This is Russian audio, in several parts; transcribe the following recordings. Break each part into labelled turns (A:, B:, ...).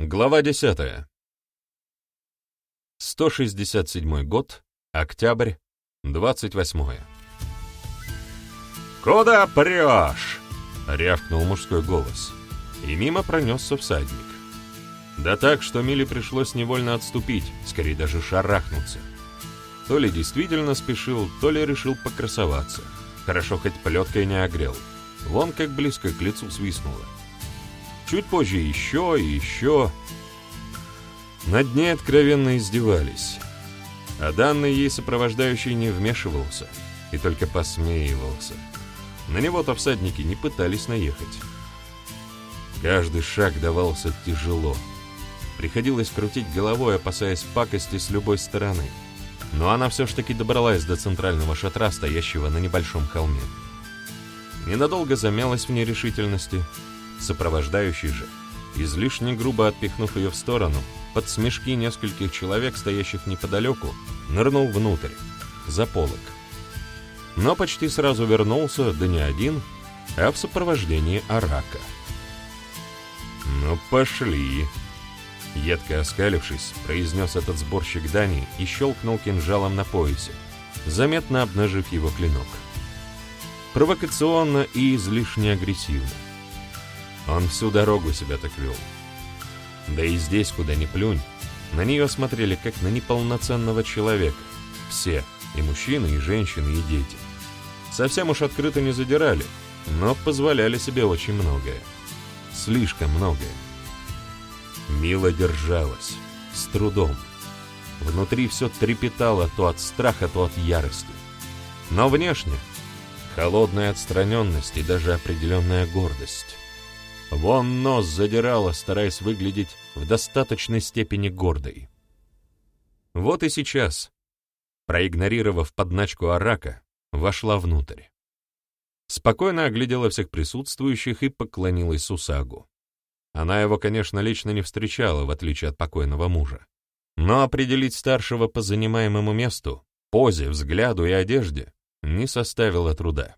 A: Глава 10. 167 год, октябрь, 28. «Куда прешь?» — рявкнул мужской голос, и мимо пронесся всадник. Да так, что Миле пришлось невольно отступить, скорее даже шарахнуться. То ли действительно спешил, то ли решил покрасоваться. Хорошо, хоть плеткой не огрел. Вон как близко к лицу свистнуло. Чуть позже еще и еще. Над ней откровенно издевались. А данный ей сопровождающий не вмешивался и только посмеивался. На него-то всадники не пытались наехать. Каждый шаг давался тяжело. Приходилось крутить головой, опасаясь пакости с любой стороны. Но она все ж таки добралась до центрального шатра, стоящего на небольшом холме. Ненадолго замялась в нерешительности. Сопровождающий же, излишне грубо отпихнув ее в сторону, под смешки нескольких человек, стоящих неподалеку, нырнул внутрь, за полог. Но почти сразу вернулся, да не один, а в сопровождении Арака. «Ну, пошли!» Едко оскалившись, произнес этот сборщик дани и щелкнул кинжалом на поясе, заметно обнажив его клинок. Провокационно и излишне агрессивно. Он всю дорогу себя так вел. Да и здесь, куда ни плюнь, на нее смотрели как на неполноценного человека. Все, и мужчины, и женщины, и дети. Совсем уж открыто не задирали, но позволяли себе очень многое. Слишком многое. Мила держалась, с трудом. Внутри все трепетало то от страха, то от ярости. Но внешне — холодная отстраненность и даже определенная гордость. Вон нос задирала, стараясь выглядеть в достаточной степени гордой. Вот и сейчас, проигнорировав подначку Арака, вошла внутрь. Спокойно оглядела всех присутствующих и поклонилась Сусагу. Она его, конечно, лично не встречала, в отличие от покойного мужа. Но определить старшего по занимаемому месту, позе, взгляду и одежде не составило труда.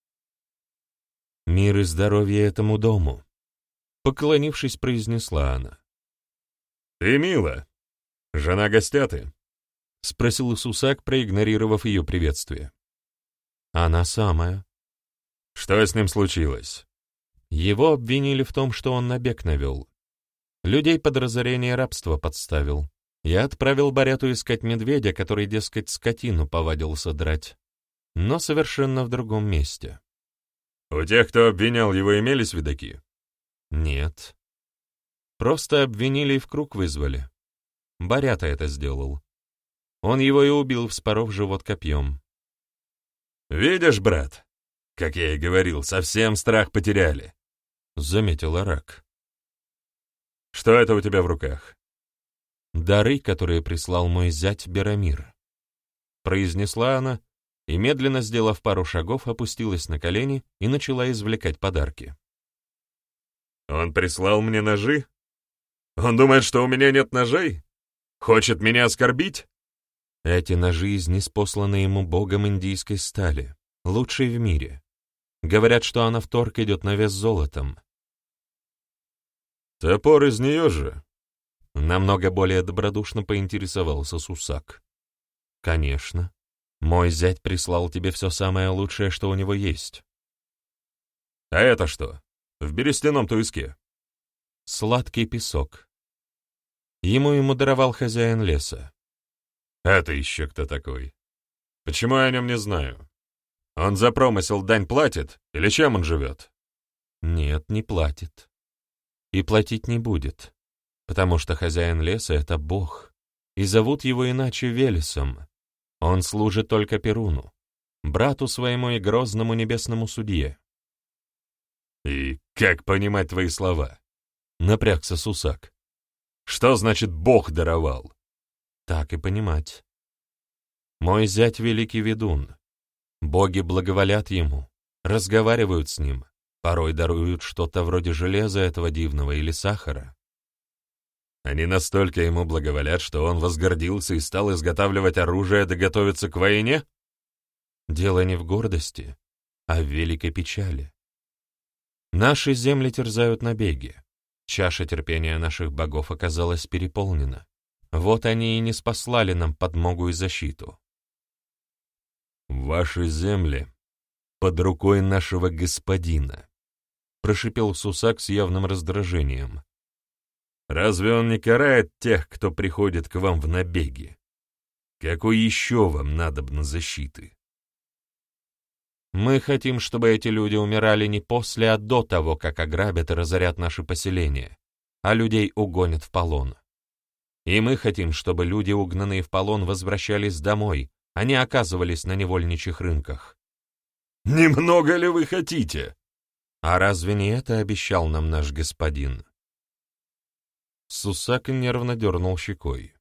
A: «Мир и здоровье этому дому», — поклонившись, произнесла она. «Ты Мила, жена гостяты?» — спросил Сусаг, проигнорировав ее приветствие. «Она самая». «Что с ним случилось?» Его обвинили в том, что он набег навел. Людей под разорение рабства подставил. Я отправил Баряту искать медведя, который, дескать, скотину повадился драть. Но совершенно в другом месте. «У тех, кто обвинял его, имелись видаки?» «Нет. Просто обвинили и в круг вызвали. Барята это сделал. Он его и убил, вспоров живот копьем». «Видишь, брат, как я и говорил, совсем страх потеряли», — заметил Арак. «Что это у тебя в руках?» «Дары, которые прислал мой зять Берамир», — произнесла она, и, медленно сделав пару шагов, опустилась на колени и начала извлекать подарки. «Он прислал мне ножи? Он думает, что у меня нет ножей? Хочет меня оскорбить?» «Эти ножи из ниспосланной ему богом индийской стали, лучшей в мире. Говорят, что она в торг идет на вес золотом». «Топор из нее же?» Намного более добродушно поинтересовался Сусаг. «Конечно. Мой зять прислал тебе все самое лучшее, что у него есть». «А это что? В берестяном туиске?» «Сладкий песок. Ему даровал хозяин леса». «Это еще кто такой? Почему я о нем не знаю? Он за промысел дань платит, или чем он живет?» «Нет, не платит. И платить не будет, потому что хозяин леса — это бог, и зовут его иначе Велесом. Он служит только Перуну, брату своему и грозному небесному судье». «И как понимать твои слова?» — напрягся Сусаг. «Что значит «бог даровал»?» «Так и понимать. Мой зять — великий ведун. Боги благоволят ему, разговаривают с ним, порой даруют что-то вроде железа этого дивного или сахара». «Они настолько ему благоволят, что он возгордился и стал изготавливать оружие да готовиться к войне?» «Дело не в гордости, а в великой печали. Наши земли терзают набеги. Чаша терпения наших богов оказалась переполнена. Вот они и не спаслали нам подмогу и защиту. «Ваши земли под рукой нашего господина», — прошипел Сусак с явным раздражением. «Разве он не карает тех, кто приходит к вам в набеги? Какой еще вам надобно защиты?» «Мы хотим, чтобы эти люди умирали не после, а до того, как ограбят и разорят наши поселения, а людей угонят в полон. И мы хотим, чтобы люди, угнанные в полон, возвращались домой, а не оказывались на невольничьих рынках». «Немного ли вы хотите?» «А разве не это обещал нам наш господин?» Сусак нервно дернул щекой.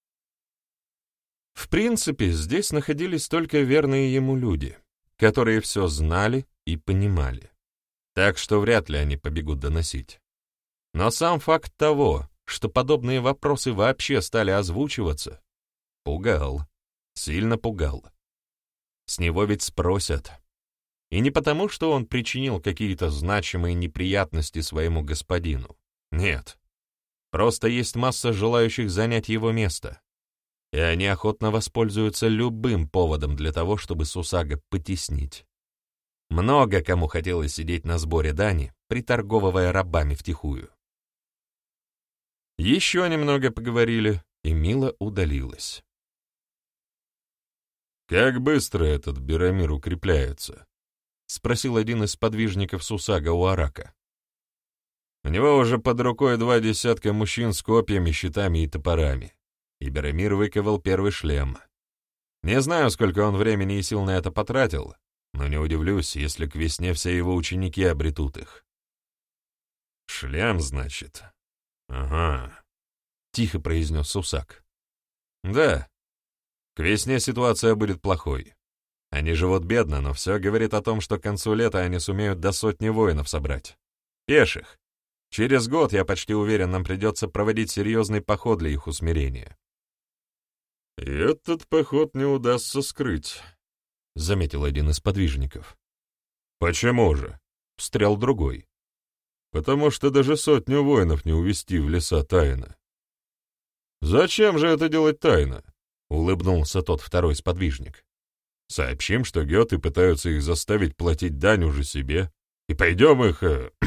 A: В принципе, здесь находились только верные ему люди, которые все знали и понимали, так что вряд ли они побегут доносить. Но сам факт того, что подобные вопросы вообще стали озвучиваться, пугал, сильно пугал. С него ведь спросят. И не потому, что он причинил какие-то значимые неприятности своему господину. Нет. Просто есть масса желающих занять его место, и они охотно воспользуются любым поводом для того, чтобы Сусага потеснить. Много кому хотелось сидеть на сборе дани, приторговывая рабами втихую. Еще немного поговорили, и Мила удалилась. «Как быстро этот Берамир укрепляется?» — спросил один из подвижников Сусага у Арака. «У него уже под рукой 20 мужчин с копьями, щитами и топорами, и Берамир выковал первый шлем. Не знаю, сколько он времени и сил на это потратил, но не удивлюсь, если к весне все его ученики обретут их». «Шлем, значит? Ага», — тихо произнес Сусак. «Да, к весне ситуация будет плохой. Они живут бедно, но все говорит о том, что к концу лета они сумеют до 100 воинов собрать. Пеших. Через год, я почти уверен, нам придется проводить серьезный поход для их усмирения». «И этот поход не удастся скрыть», — заметил один из подвижников. «Почему же?» — встрял другой. «Потому что даже 100 воинов не увести в леса тайно». «Зачем же это делать тайно?» — улыбнулся тот второй сподвижник. «Сообщим, что геты пытаются их заставить платить дань уже себе, и пойдем их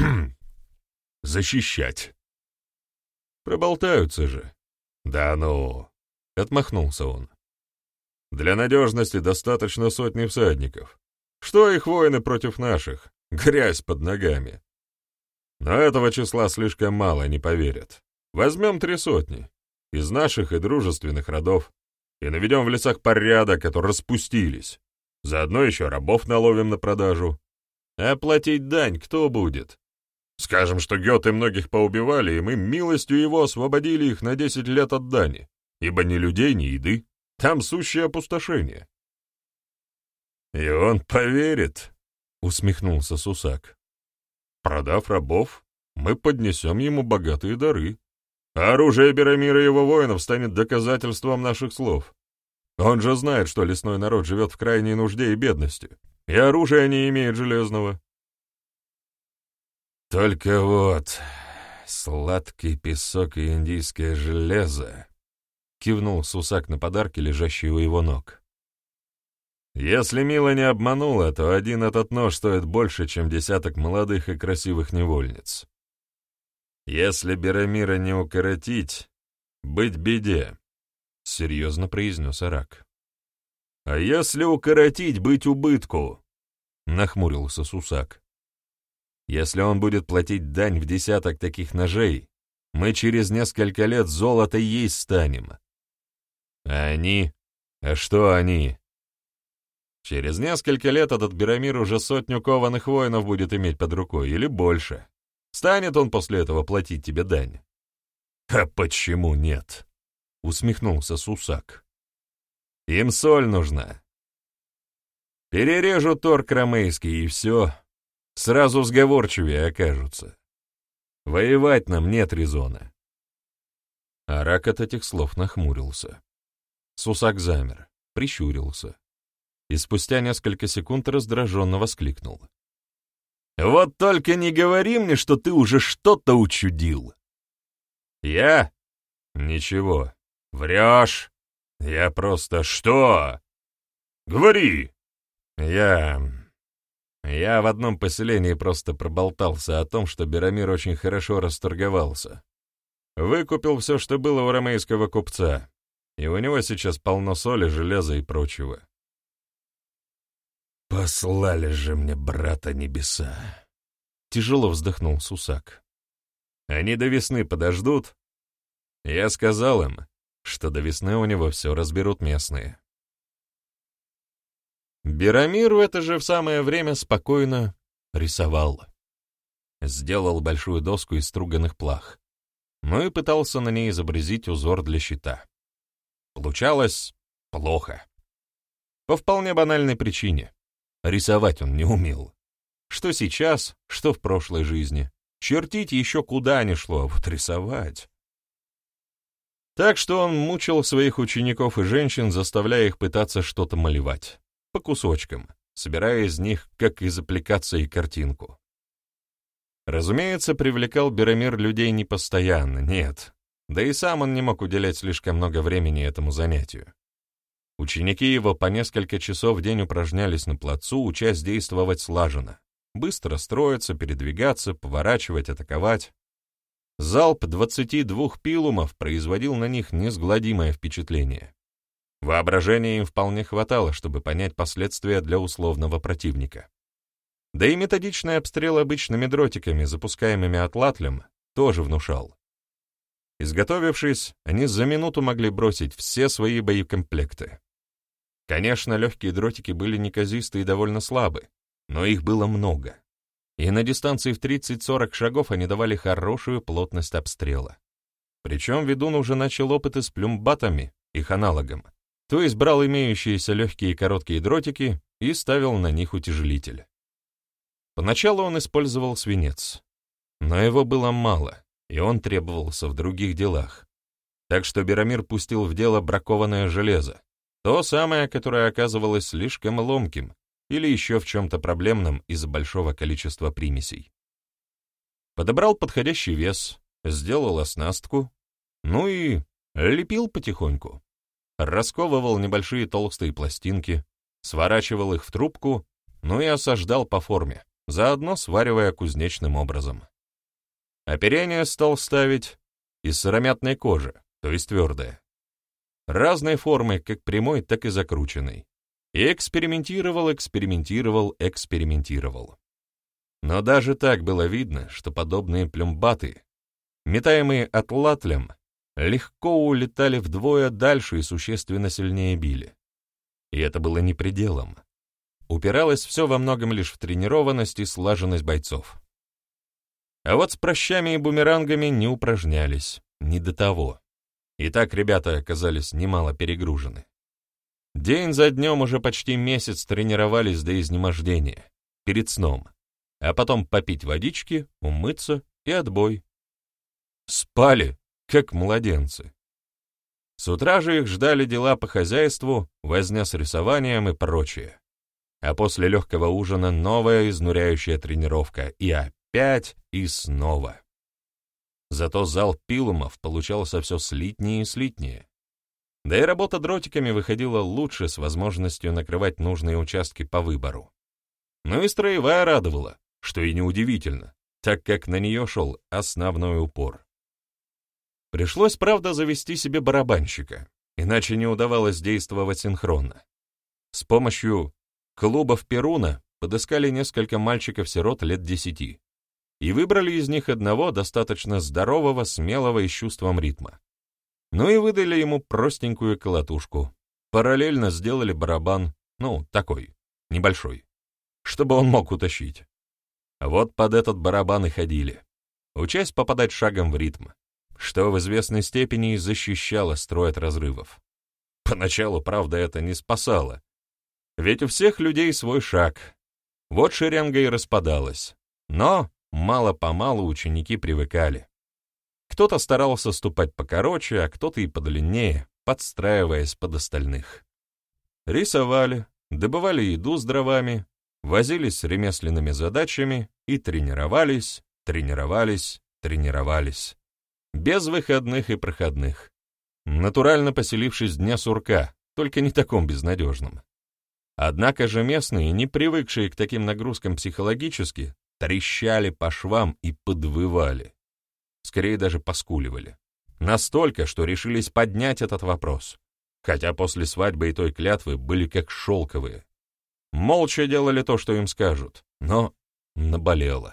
A: защищать». «Проболтаются же». «Да ну!» — отмахнулся он. «Для надежности достаточно 100 всадников. Что их воины против наших? Грязь под ногами. Но этого числа слишком мало, не поверят. Возьмем 300 из наших и дружественных родов и наведем в лесах порядок, а то распустились. Заодно еще рабов наловим на продажу. А платить дань кто будет? Скажем, что геты многих поубивали, и мы милостью его освободили их на 10 лет от дани, ибо ни людей, ни еды. Там сущее опустошение». «И он поверит», — усмехнулся Сусак. «Продав рабов, мы поднесем ему богатые дары, а оружие Берамира и его воинов станет доказательством наших слов. Он же знает, что лесной народ живет в крайней нужде и бедности, и оружия не имеет железного». «Только вот сладкий песок и индийское железо», — кивнул Сусак на подарки, лежащие у его ног. «Если Мила не обманула, то один этот нож стоит больше, чем 10 молодых и красивых невольниц. Если Берамира не укоротить, быть беде», — серьезно произнес Арак. «А если укоротить, быть убытку», — нахмурился Сусак. «Если он будет платить дань в 10 таких ножей, мы через несколько лет золото есть станем. А они? А что они? Через несколько лет этот Берамир уже 100 кованых воинов будет иметь под рукой, или больше. Станет он после этого платить тебе дань?» «А почему нет?» — усмехнулся Сусак. «Им соль нужна. Перережу торг ромейский, и все. Сразу сговорчивее окажутся. Воевать нам нет резона». Арак от этих слов нахмурился. Сусак замер, прищурился и спустя несколько секунд раздраженно воскликнул. Вот только не говори мне, что ты уже что-то учудил. Я? Ничего. Врешь. Я просто что? Говори. Я в одном поселении просто проболтался о том, что Берамир очень хорошо расторговался. Выкупил все, что было у ромейского купца, и у него сейчас полно соли, железа и прочего. «Послали же мне брата небеса!» — тяжело вздохнул Сусак. «Они до весны подождут?» Я сказал им, что до весны у него все разберут местные. Берамир в это же в самое время спокойно рисовал. Сделал большую доску из струганных плах, но и пытался на ней изобразить узор для щита. Получалось плохо. По вполне банальной причине. Рисовать он не умел. Что сейчас, что в прошлой жизни. Чертить еще куда ни шло, а вот рисовать. Так что он мучил своих учеников и женщин, заставляя их пытаться что-то малевать. По кусочкам, собирая из них, как из аппликации, картинку. Разумеется, привлекал Берамир людей не постоянно, нет. Да и сам он не мог уделять слишком много времени этому занятию. Ученики его по несколько часов в день упражнялись на плацу, учась действовать слаженно, быстро строиться, передвигаться, поворачивать, атаковать. Залп 22 пилумов производил на них несгладимое впечатление. Воображения им вполне хватало, чтобы понять последствия для условного противника. Да и методичный обстрел обычными дротиками, запускаемыми атлатлем, тоже внушал. Изготовившись, они за минуту могли бросить все свои боекомплекты. Конечно, легкие дротики были неказисты и довольно слабы, но их было много. И на дистанции в 30-40 шагов они давали хорошую плотность обстрела. Причем ведун уже начал опыты с плюмбатами, их аналогом, то есть брал имеющиеся легкие и короткие дротики и ставил на них утяжелитель. Поначалу он использовал свинец, но его было мало, и он требовался в других делах. Так что Берамир пустил в дело бракованное железо, то самое, которое оказывалось слишком ломким или еще в чем-то проблемном из-за большого количества примесей. Подобрал подходящий вес, сделал оснастку, ну и лепил потихоньку. Расковывал небольшие толстые пластинки, сворачивал их в трубку, ну и осаждал по форме, заодно сваривая кузнечным образом. Оперение стал ставить из сыромятной кожи, то есть твердое. Разной формы, как прямой, так и закрученной. И экспериментировал. Но даже так было видно, что подобные плюмбаты, метаемые атлатлем, легко улетали вдвое дальше и существенно сильнее били. И это было не пределом. Упиралось все во многом лишь в тренированность и слаженность бойцов. А вот с прощами и бумерангами не упражнялись, не до того. И так ребята оказались немало перегружены. День за днем уже почти месяц тренировались до изнемождения, перед сном, а потом попить водички, умыться и отбой. Спали, как младенцы. С утра же их ждали дела по хозяйству, возня с рисованием и прочее. А после легкого ужина новая изнуряющая тренировка, и опять, и снова. Зато залп пилумов получался все слитнее и слитнее. Да и работа дротиками выходила лучше, с возможностью накрывать нужные участки по выбору. Ну и строевая радовала, что и неудивительно, так как на нее шел основной упор. Пришлось, правда, завести себе барабанщика, иначе не удавалось действовать синхронно. С помощью клубов Перуна подыскали несколько мальчиков-сирот лет 10 и выбрали из них одного достаточно здорового, смелого и с чувством ритма. Ну и выдали ему простенькую колотушку. Параллельно сделали барабан, такой, небольшой, чтобы он мог утащить. Вот под этот барабан и ходили, учась попадать шагом в ритм, что в известной степени и защищало строй от разрывов. Поначалу, правда, это не спасало, ведь у всех людей свой шаг. Вот шеренга и распадалась, но мало-помалу ученики привыкали. Кто-то старался ступать покороче, а кто-то и подлиннее, подстраиваясь под остальных. Рисовали, добывали еду с дровами, возились с ремесленными задачами и тренировались, тренировались, тренировались. Без выходных и проходных. Натурально поселившись дня сурка, только не таком безнадежном. Однако же местные, не привыкшие к таким нагрузкам психологически, трещали по швам и подвывали. Скорее даже поскуливали. Настолько, что решились поднять этот вопрос. Хотя после свадьбы и той клятвы были как шелковые. Молча делали то, что им скажут, но наболело.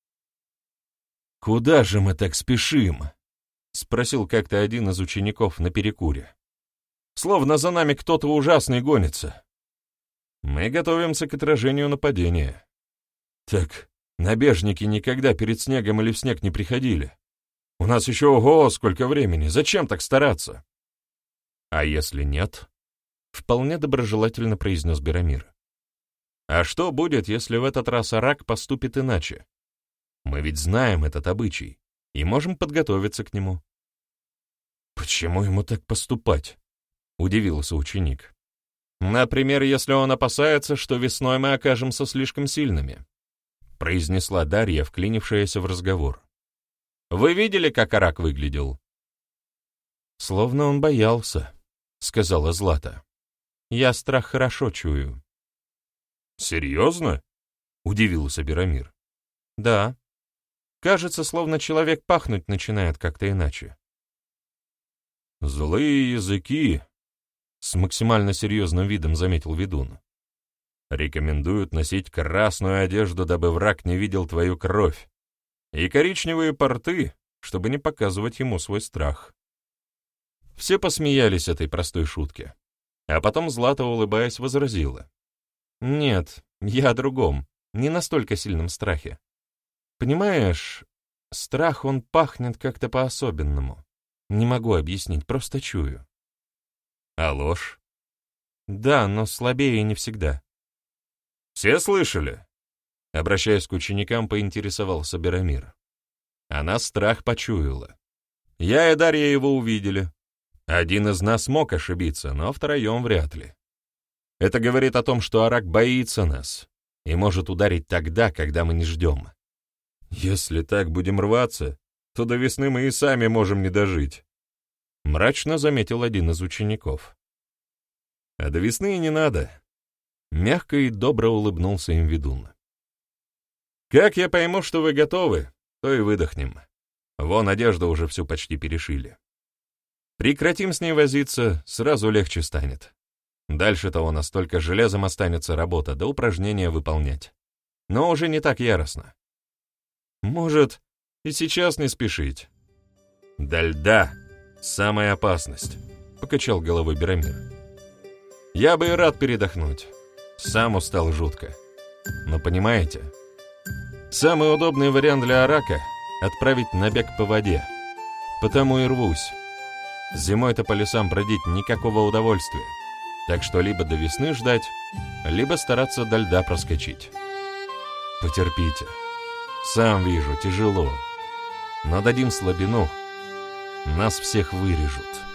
A: «Куда же мы так спешим?» — спросил как-то один из учеников на перекуре. «Словно за нами кто-то ужасный гонится». «Мы готовимся к отражению нападения». «Так набежники никогда перед снегом или в снег не приходили. У нас еще ого, сколько времени, зачем так стараться?» «А если нет?» — вполне доброжелательно произнес Берамир. «А что будет, если в этот раз Арак поступит иначе? Мы ведь знаем этот обычай и можем подготовиться к нему». «Почему ему так поступать?» — удивился ученик. «Например, если он опасается, что весной мы окажемся слишком сильными», — произнесла Дарья, вклинившаяся в разговор. «Вы видели, как Арак выглядел?» «Словно он боялся», — сказала Злата. «Я страх хорошо чую». «Серьезно?» — удивился Берамир. «Да. Кажется, словно человек пахнуть начинает как-то иначе». «Злые языки», — с максимально серьезным видом заметил ведун. «Рекомендуют носить красную одежду, дабы враг не видел твою кровь, и коричневые порты, чтобы не показывать ему свой страх». Все посмеялись этой простой шутке, а потом Злата, улыбаясь, возразила. «Нет, я о другом, не настолько сильном страхе. Понимаешь, страх, он пахнет как-то по-особенному. Не могу объяснить, просто чую». «А ложь?» «Да, но слабее не всегда». «Все слышали?» Обращаясь к ученикам, поинтересовался Берамир. Она страх почуяла. Я и Дарья его увидели. Один из нас мог ошибиться, но втроем вряд ли. Это говорит о том, что Арак боится нас и может ударить тогда, когда мы не ждем. Если так будем рваться, то до весны мы и сами можем не дожить», — мрачно заметил один из учеников. «А до весны и не надо», — мягко и добро улыбнулся им ведун. «Как я пойму, что вы готовы, то и выдохнем. Вон одежду уже всю почти перешили. Прекратим с ней возиться, сразу легче станет. Дальше-то у нас только железом останется работа, да упражнения выполнять. Но уже не так яростно. Может, и сейчас не спешить». «До льда самая опасность», — покачал головой Берамир. «Я бы и рад передохнуть. Сам устал жутко. Но понимаете, самый удобный вариант для Арака — отправить набег по воде. Потому и рвусь. Зимой-то по лесам бродить никакого удовольствия. Так что либо до весны ждать, либо стараться до льда проскочить. Потерпите. Сам вижу, тяжело. Но дадим слабину, нас всех вырежут».